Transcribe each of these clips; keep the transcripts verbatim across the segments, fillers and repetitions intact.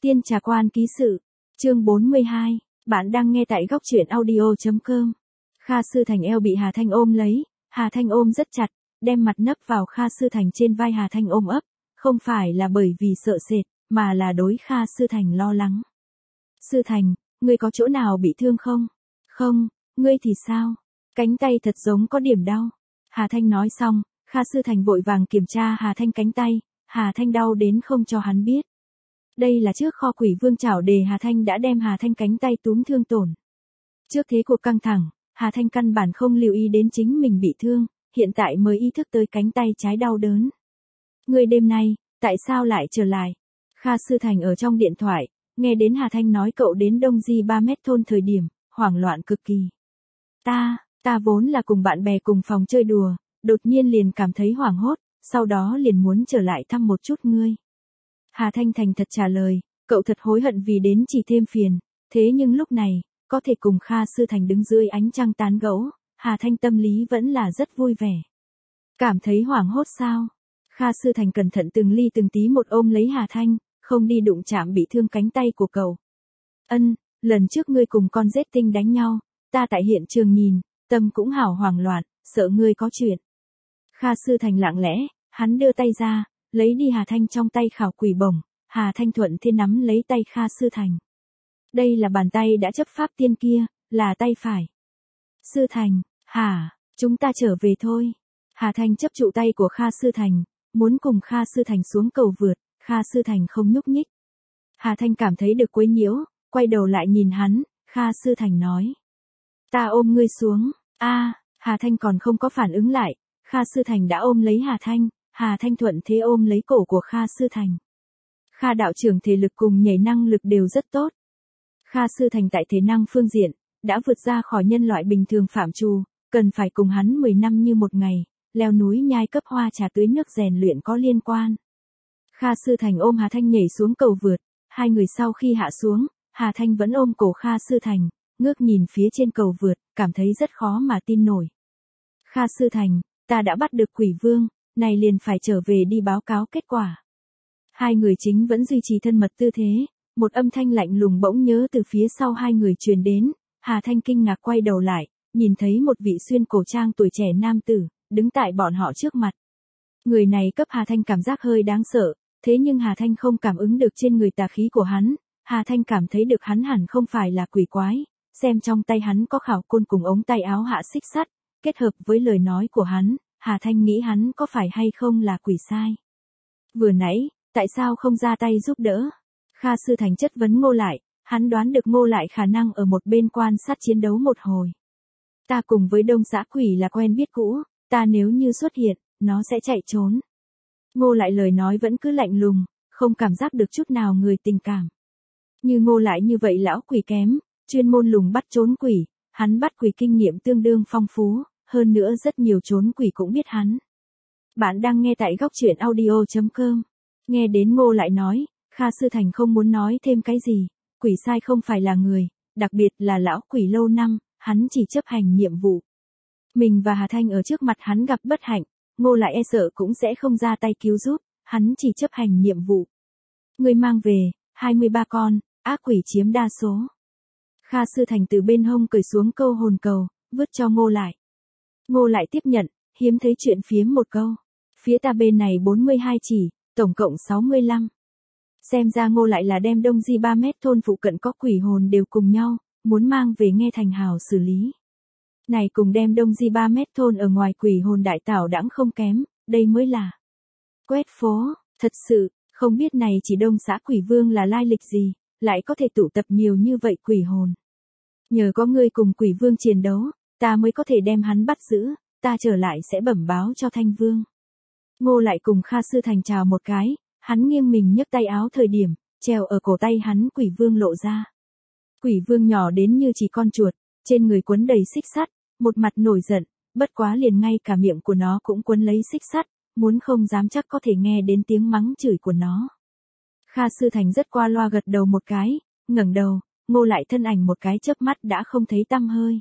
Tiên Trà Quan ký sự, chương bốn mươi hai, bạn đang nghe tại góc truyện audio.com. Kha Sư Thành eo bị Hà Thanh ôm lấy, Hà Thanh ôm rất chặt, đem mặt nấp vào Kha Sư Thành trên vai Hà Thanh ôm ấp, không phải là bởi vì sợ sệt, mà là đối Kha Sư Thành lo lắng. Sư Thành, ngươi có chỗ nào bị thương không? Không, ngươi thì sao? Cánh tay thật giống có điểm đau. Hà Thanh nói xong, Kha Sư Thành vội vàng kiểm tra Hà Thanh cánh tay, Hà Thanh đau đến không cho hắn biết. Đây là trước kho quỷ vương chảo đề Hà Thanh đã đem Hà Thanh cánh tay túm thương tổn. Trước thế cuộc căng thẳng, Hà Thanh căn bản không lưu ý đến chính mình bị thương, hiện tại mới ý thức tới cánh tay trái đau đớn. Người đêm nay, tại sao lại trở lại? Kha Sư Thành ở trong điện thoại, nghe đến Hà Thanh nói cậu đến Đông Di ba mét thôn thời điểm, hoảng loạn cực kỳ. Ta, ta vốn là cùng bạn bè cùng phòng chơi đùa, đột nhiên liền cảm thấy hoảng hốt, sau đó liền muốn trở lại thăm một chút ngươi. Hà Thanh thành thật trả lời, cậu thật hối hận vì đến chỉ thêm phiền, thế nhưng lúc này, có thể cùng Kha Sư Thành đứng dưới ánh trăng tán gẫu, Hà Thanh tâm lý vẫn là rất vui vẻ. Cảm thấy hoảng hốt sao? Kha Sư Thành cẩn thận từng ly từng tí một ôm lấy Hà Thanh, không đi đụng chạm bị thương cánh tay của cậu. Ân, lần trước ngươi cùng con rết tinh đánh nhau, ta tại hiện trường nhìn, tâm cũng hảo hoảng loạn, sợ ngươi có chuyện. Kha Sư Thành lặng lẽ, hắn đưa tay ra, lấy đi Hà Thanh trong tay khảo quỷ bổng, Hà Thanh thuận thiên nắm lấy tay Kha Sư Thành. Đây là bàn tay đã chấp pháp tiên kia, là tay phải. Sư Thành, hả, chúng ta trở về thôi. Hà Thanh chấp trụ tay của Kha Sư Thành, muốn cùng Kha Sư Thành xuống cầu vượt, Kha Sư Thành không nhúc nhích. Hà Thanh cảm thấy được quấy nhiễu, quay đầu lại nhìn hắn, Kha Sư Thành nói. Ta ôm ngươi xuống, a, Hà Thanh còn không có phản ứng lại, Kha Sư Thành đã ôm lấy Hà Thanh, Hà Thanh thuận thế ôm lấy cổ của Kha Sư Thành. Kha đạo trưởng thể lực cùng nhảy năng lực đều rất tốt. Kha Sư Thành tại thể năng phương diện, đã vượt ra khỏi nhân loại bình thường phạm trù, cần phải cùng hắn mười năm như một ngày, leo núi nhai cấp hoa trà tưới nước rèn luyện có liên quan. Kha Sư Thành ôm Hà Thanh nhảy xuống cầu vượt, hai người sau khi hạ xuống, Hà Thanh vẫn ôm cổ Kha Sư Thành, ngước nhìn phía trên cầu vượt, cảm thấy rất khó mà tin nổi. Kha Sư Thành, ta đã bắt được quỷ vương, này liền phải trở về đi báo cáo kết quả. Hai người chính vẫn duy trì thân mật tư thế, một âm thanh lạnh lùng bỗng nhớ từ phía sau hai người truyền đến, Hà Thanh kinh ngạc quay đầu lại, nhìn thấy một vị xuyên cổ trang tuổi trẻ nam tử, đứng tại bọn họ trước mặt. Người này cấp Hà Thanh cảm giác hơi đáng sợ, thế nhưng Hà Thanh không cảm ứng được trên người tà khí của hắn, Hà Thanh cảm thấy được hắn hẳn không phải là quỷ quái, xem trong tay hắn có khảo côn cùng ống tay áo hạ xích sắt, kết hợp với lời nói của hắn, Hà Thanh nghĩ hắn có phải hay không là quỷ sai. Vừa nãy, tại sao không ra tay giúp đỡ? Kha Sư Thành chất vấn Ngô Lại, hắn đoán được Ngô Lại khả năng ở một bên quan sát chiến đấu một hồi. Ta cùng với Đông Xã Quỷ là quen biết cũ, ta nếu như xuất hiện, nó sẽ chạy trốn. Ngô Lại lời nói vẫn cứ lạnh lùng, không cảm giác được chút nào người tình cảm. Như Ngô Lại như vậy lão quỷ kém, chuyên môn lùng bắt trốn quỷ, hắn bắt quỷ kinh nghiệm tương đương phong phú, hơn nữa rất nhiều trốn quỷ cũng biết hắn. Bạn đang nghe tại góc truyện audio.com. Nghe đến Ngô Lại nói, Kha Sư Thành không muốn nói thêm cái gì, quỷ sai không phải là người, đặc biệt là lão quỷ lâu năm, hắn chỉ chấp hành nhiệm vụ. Mình và Hà Thanh ở trước mặt hắn gặp bất hạnh, Ngô Lại e sợ cũng sẽ không ra tay cứu giúp, hắn chỉ chấp hành nhiệm vụ. Người mang về, hai mươi ba con, ác quỷ chiếm đa số. Kha Sư Thành từ bên hông cởi xuống câu hồn cầu, vứt cho Ngô Lại. Ngô Lại tiếp nhận, hiếm thấy chuyện phiếm một câu. Phía ta bên này bốn mươi hai chỉ, tổng cộng sáu mươi lăm. Xem ra Ngô Lại là đem Đông Di ba mét thôn phụ cận có quỷ hồn đều cùng nhau, muốn mang về nghe thành hào xử lý. Này cùng đem Đông Di ba mét thôn ở ngoài quỷ hồn đại tảo đãng không kém, đây mới là quét phố, thật sự, không biết này chỉ Đông Xã Quỷ Vương là lai lịch gì, lại có thể tụ tập nhiều như vậy quỷ hồn. Nhờ có ngươi cùng quỷ vương chiến đấu, ta mới có thể đem hắn bắt giữ, ta trở lại sẽ bẩm báo cho Thanh Vương. Ngô Lại cùng Kha Sư Thành chào một cái, hắn nghiêng mình nhấc tay áo thời điểm, treo ở cổ tay hắn quỷ vương lộ ra. Quỷ vương nhỏ đến như chỉ con chuột, trên người quấn đầy xích sắt, một mặt nổi giận, bất quá liền ngay cả miệng của nó cũng quấn lấy xích sắt, muốn không dám chắc có thể nghe đến tiếng mắng chửi của nó. Kha Sư Thành rất qua loa gật đầu một cái, ngẩng đầu, Ngô Lại thân ảnh một cái chớp mắt đã không thấy tăm hơi.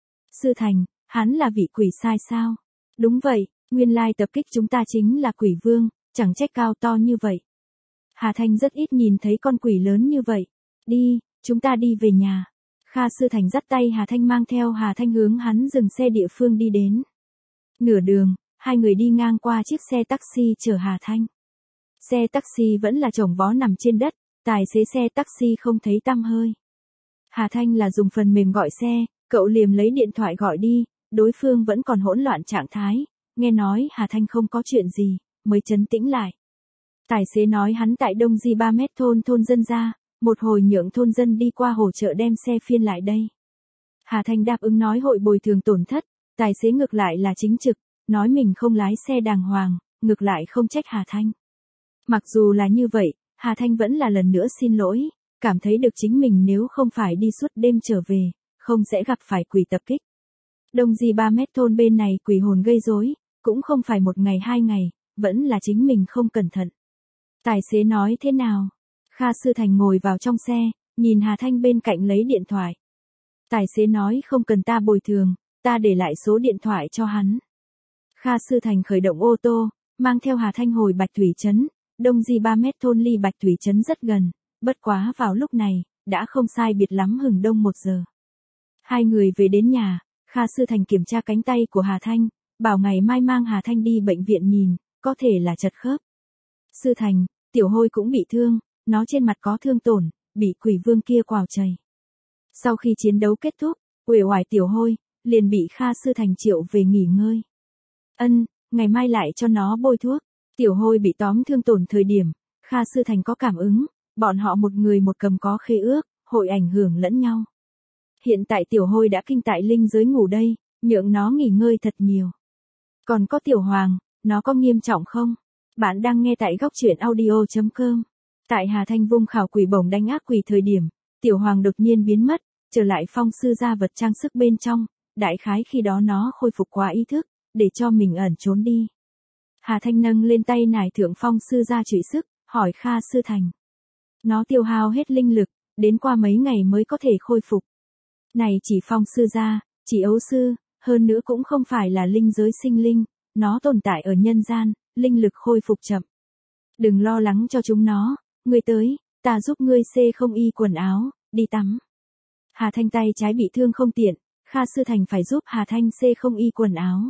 Sư Thành, hắn là vị quỷ sai sao? Đúng vậy, nguyên lai tập kích chúng ta chính là quỷ vương, chẳng trách cao to như vậy. Hà Thanh rất ít nhìn thấy con quỷ lớn như vậy. Đi, chúng ta đi về nhà. Kha Sư Thành dắt tay Hà Thanh mang theo Hà Thanh hướng hắn dừng xe địa phương đi đến. Nửa đường, hai người đi ngang qua chiếc xe taxi chở Hà Thanh. Xe taxi vẫn là chồng vó nằm trên đất, tài xế xe taxi không thấy tăm hơi. Hà Thanh là dùng phần mềm gọi xe, cậu liềm lấy điện thoại gọi đi, đối phương vẫn còn hỗn loạn trạng thái, nghe nói Hà Thanh không có chuyện gì, mới trấn tĩnh lại. Tài xế nói hắn tại Đông Di ba mét thôn thôn dân ra, một hồi nhượng thôn dân đi qua hỗ trợ đem xe phiên lại đây. Hà Thanh đáp ứng nói hội bồi thường tổn thất, tài xế ngược lại là chính trực, nói mình không lái xe đàng hoàng, ngược lại không trách Hà Thanh. Mặc dù là như vậy, Hà Thanh vẫn là lần nữa xin lỗi, cảm thấy được chính mình nếu không phải đi suốt đêm trở về, không sẽ gặp phải quỷ tập kích. Đông Di ba mét thôn bên này quỷ hồn gây rối, cũng không phải một ngày hai ngày, vẫn là chính mình không cẩn thận. Tài xế nói thế nào? Kha Sư Thành ngồi vào trong xe, nhìn Hà Thanh bên cạnh lấy điện thoại. Tài xế nói không cần ta bồi thường, ta để lại số điện thoại cho hắn. Kha Sư Thành khởi động ô tô, mang theo Hà Thanh hồi Bạch Thủy Trấn. Đông Di ba mét thôn ly Bạch Thủy Trấn rất gần, bất quá vào lúc này, đã không sai biệt lắm hừng đông một giờ. Hai người về đến nhà, Kha Sư Thành kiểm tra cánh tay của Hà Thanh, bảo ngày mai mang Hà Thanh đi bệnh viện nhìn, có thể là chật khớp. Sư Thành, Tiểu Hôi cũng bị thương, nó trên mặt có thương tổn, bị quỷ vương kia quào chày. Sau khi chiến đấu kết thúc, uể oải Tiểu Hôi, liền bị Kha Sư Thành triệu về nghỉ ngơi. Ân, ngày mai lại cho nó bôi thuốc. Tiểu Hôi bị tóm thương tổn thời điểm, Kha Sư Thành có cảm ứng, bọn họ một người một cầm có khế ước, hội ảnh hưởng lẫn nhau. Hiện tại Tiểu Hôi đã kinh tại linh giới ngủ đây, nhượng nó nghỉ ngơi thật nhiều. Còn có Tiểu Hoàng, nó có nghiêm trọng không? Bạn đang nghe tại góc truyện audio chấm com. Tại Hà Thanh vung khảo quỷ bổng đánh ác quỷ thời điểm, Tiểu Hoàng đột nhiên biến mất, trở lại phong sư gia vật trang sức bên trong, đại khái khi đó nó khôi phục quá ý thức, để cho mình ẩn trốn đi. Hà Thanh nâng lên tay nải thượng phong sư gia trụy sức, hỏi Kha Sư Thành. Nó tiêu hao hết linh lực, đến qua mấy ngày mới có thể khôi phục. Này chỉ phong sư gia, chỉ ấu sư, hơn nữa cũng không phải là linh giới sinh linh, nó tồn tại ở nhân gian, linh lực khôi phục chậm. Đừng lo lắng cho chúng nó, ngươi tới, ta giúp ngươi xê không y quần áo, đi tắm. Hà Thanh tay trái bị thương không tiện, Kha Sư Thành phải giúp Hà Thanh xê không y quần áo.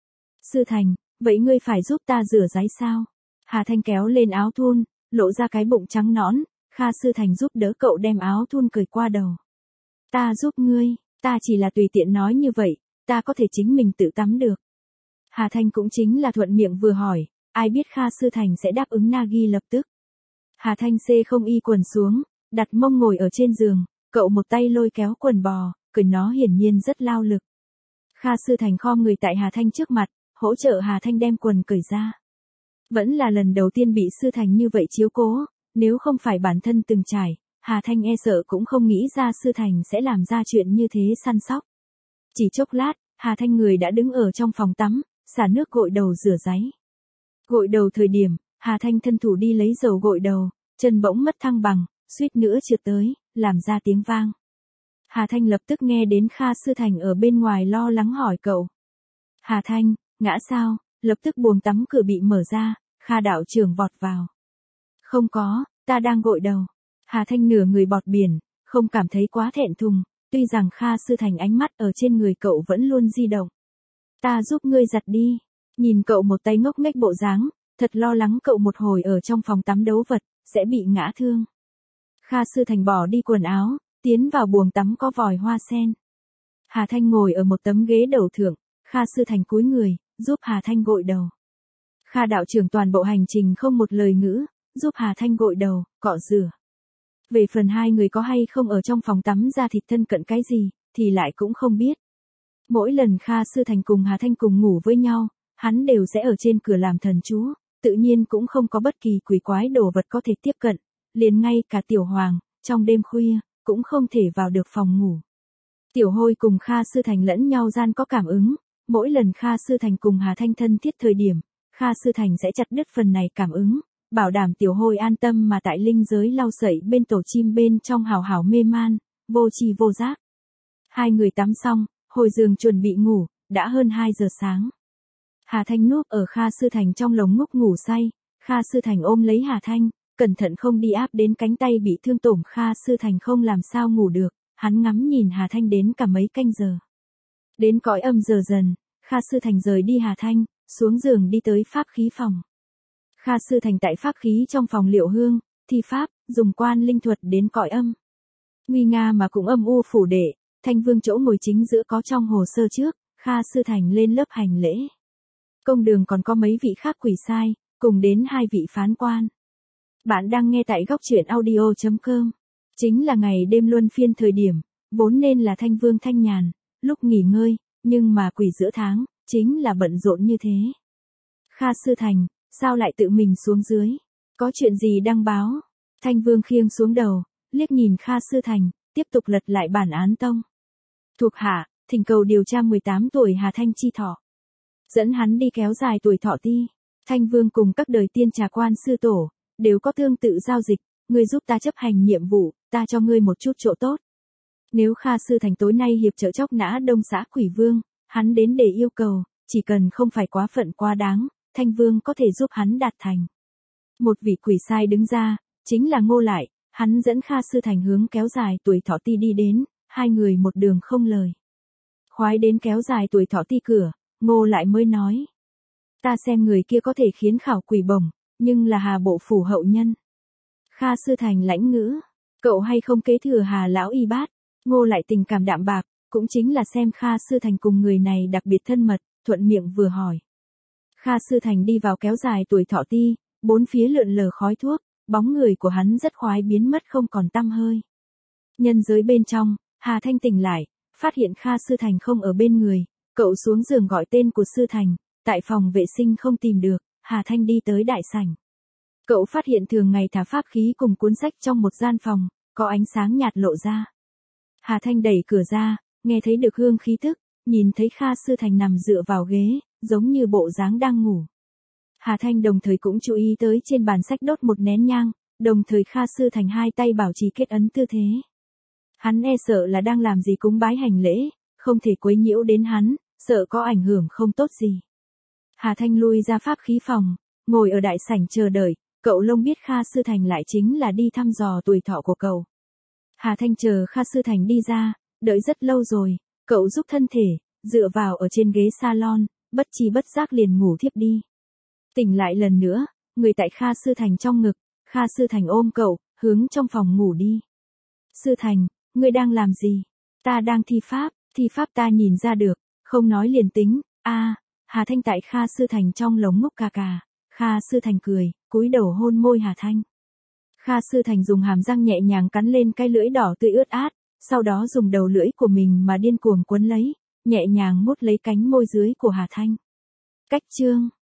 Sư Thành, vậy ngươi phải giúp ta rửa ráy sao? Hà Thanh kéo lên áo thun, lộ ra cái bụng trắng nõn, Kha Sư Thành giúp đỡ cậu đem áo thun cởi qua đầu. Ta giúp ngươi, ta chỉ là tùy tiện nói như vậy, ta có thể chính mình tự tắm được. Hà Thanh cũng chính là thuận miệng vừa hỏi, ai biết Kha Sư Thành sẽ đáp ứng Nagi lập tức. Hà Thanh xê không y quần xuống, đặt mông ngồi ở trên giường, cậu một tay lôi kéo quần bò, cởi nó hiển nhiên rất lao lực. Kha Sư Thành khom người tại Hà Thanh trước mặt, hỗ trợ Hà Thanh đem quần cởi ra. Vẫn là lần đầu tiên bị Sư Thành như vậy chiếu cố, nếu không phải bản thân từng trải, Hà Thanh e sợ cũng không nghĩ ra Sư Thành sẽ làm ra chuyện như thế săn sóc. Chỉ chốc lát, Hà Thanh người đã đứng ở trong phòng tắm, xả nước gội đầu rửa ráy. Gội đầu thời điểm, Hà Thanh thân thủ đi lấy dầu gội đầu, chân bỗng mất thăng bằng, suýt nữa trượt tới, làm ra tiếng vang. Hà Thanh lập tức nghe đến Kha Sư Thành ở bên ngoài lo lắng hỏi cậu. Hà Thanh, ngã sao? Lập tức buồng tắm cửa bị mở ra, Kha đạo trưởng vọt vào. Không có, ta đang gội đầu. Hà Thanh nửa người bọt biển, không cảm thấy quá thẹn thùng, tuy rằng Kha Sư Thành ánh mắt ở trên người cậu vẫn luôn di động. Ta giúp ngươi giặt đi. Nhìn cậu một tay ngốc nghếch bộ dáng, thật lo lắng cậu một hồi ở trong phòng tắm đấu vật, sẽ bị ngã thương. Kha Sư Thành bỏ đi quần áo, tiến vào buồng tắm có vòi hoa sen. Hà Thanh ngồi ở một tấm ghế đầu thượng, Kha Sư Thành cúi người, giúp Hà Thanh gội đầu. Kha đạo trưởng toàn bộ hành trình không một lời ngữ, giúp Hà Thanh gội đầu, cọ rửa. Về phần hai người có hay không ở trong phòng tắm ra thịt thân cận cái gì, thì lại cũng không biết. Mỗi lần Kha Sư Thành cùng Hà Thanh cùng ngủ với nhau, hắn đều sẽ ở trên cửa làm thần chú, tự nhiên cũng không có bất kỳ quỷ quái đồ vật có thể tiếp cận, liền ngay cả Tiểu Hoàng, trong đêm khuya, cũng không thể vào được phòng ngủ. Tiểu Hôi cùng Kha Sư Thành lẫn nhau gian có cảm ứng, mỗi lần Kha Sư Thành cùng Hà Thanh thân thiết thời điểm, Kha Sư Thành sẽ chặt đứt phần này cảm ứng, bảo đảm Tiểu Hôi an tâm mà tại linh giới lau sậy bên tổ chim bên trong hào hào mê man, vô tri vô giác. Hai người tắm xong, hồi giường chuẩn bị ngủ, đã hơn hai giờ sáng. Hà Thanh núp ở Kha Sư Thành trong lồng ngúc ngủ say, Kha Sư Thành ôm lấy Hà Thanh, cẩn thận không đi áp đến cánh tay bị thương tổm Kha Sư Thành không làm sao ngủ được, hắn ngắm nhìn Hà Thanh đến cả mấy canh giờ. Đến cõi âm giờ dần, Kha Sư Thành rời đi Hà Thanh, xuống giường đi tới pháp khí phòng. Kha Sư Thành tại pháp khí trong phòng liệu hương, thi pháp, dùng quan linh thuật đến cõi âm. Nguy nga mà cũng âm u phủ đệ, Thanh Vương chỗ ngồi chính giữa có trong hồ sơ trước, Kha Sư Thành lên lớp hành lễ. Công đường còn có mấy vị khác quỷ sai, cùng đến hai vị phán quan. Bạn đang nghe tại góc truyện audio chấm com. Chính là ngày đêm luân phiên thời điểm, vốn nên là Thanh Vương thanh nhàn, lúc nghỉ ngơi, nhưng mà quỷ giữa tháng, chính là bận rộn như thế. Kha Sư Thành, sao lại tự mình xuống dưới? Có chuyện gì đăng báo? Thanh Vương khiêng xuống đầu, liếc nhìn Kha Sư Thành, tiếp tục lật lại bản án tông. Thuộc hạ, thỉnh cầu điều tra mười tám tuổi Hà Thanh chi thọ. Dẫn hắn đi kéo dài tuổi thọ ti. Thanh Vương cùng các đời tiên trà quan sư tổ, đều có tương tự giao dịch, ngươi giúp ta chấp hành nhiệm vụ, ta cho ngươi một chút chỗ tốt. Nếu Kha Sư Thành tối nay hiệp trợ chóc nã Đông xã Quỷ Vương, hắn đến để yêu cầu, chỉ cần không phải quá phận quá đáng, Thanh Vương có thể giúp hắn đạt thành. Một vị quỷ sai đứng ra, chính là Ngô Lại, hắn dẫn Kha Sư Thành hướng kéo dài tuổi thọ ti đi đến, hai người một đường không lời. Khoái đến kéo dài tuổi thọ ti cửa, Ngô Lại mới nói. Ta xem người kia có thể khiến khảo quỷ bổng, nhưng là Hà bộ phủ hậu nhân. Kha Sư Thành lãnh ngữ, cậu hay không kế thừa Hà lão y bát? Ngô Lại tình cảm đạm bạc, cũng chính là xem Kha Sư Thành cùng người này đặc biệt thân mật, thuận miệng vừa hỏi. Kha Sư Thành đi vào kéo dài tuổi thọ ti, bốn phía lượn lờ khói thuốc, bóng người của hắn rất khoái biến mất không còn tăm hơi. Nhân giới bên trong, Hà Thanh tỉnh lại, phát hiện Kha Sư Thành không ở bên người, cậu xuống giường gọi tên của Sư Thành, tại phòng vệ sinh không tìm được, Hà Thanh đi tới đại sảnh. Cậu phát hiện thường ngày thả pháp khí cùng cuốn sách trong một gian phòng, có ánh sáng nhạt lộ ra. Hà Thanh đẩy cửa ra, nghe thấy được hương khí thức, nhìn thấy Kha Sư Thành nằm dựa vào ghế, giống như bộ dáng đang ngủ. Hà Thanh đồng thời cũng chú ý tới trên bàn sách đốt một nén nhang, đồng thời Kha Sư Thành hai tay bảo trì kết ấn tư thế. Hắn e sợ là đang làm gì cúng bái hành lễ, không thể quấy nhiễu đến hắn, sợ có ảnh hưởng không tốt gì. Hà Thanh lui ra pháp khí phòng, ngồi ở đại sảnh chờ đợi, cậu Long biết Kha Sư Thành lại chính là đi thăm dò tuổi thọ của cậu. Hà Thanh chờ Kha Sư Thành đi ra, đợi rất lâu rồi, cậu giúp thân thể, dựa vào ở trên ghế salon, bất chi bất giác liền ngủ thiếp đi. Tỉnh lại lần nữa, người tại Kha Sư Thành trong ngực, Kha Sư Thành ôm cậu, hướng trong phòng ngủ đi. Sư Thành, ngươi đang làm gì? Ta đang thi pháp, thi pháp ta nhìn ra được, không nói liền tính, a à, Hà Thanh tại Kha Sư Thành trong lồng ngốc cà cà, Kha Sư Thành cười, cúi đầu hôn môi Hà Thanh. Kha Sư Thành dùng hàm răng nhẹ nhàng cắn lên cái lưỡi đỏ tươi ướt át, sau đó dùng đầu lưỡi của mình mà điên cuồng quấn lấy, nhẹ nhàng mút lấy cánh môi dưới của Hà Thanh. Cách chương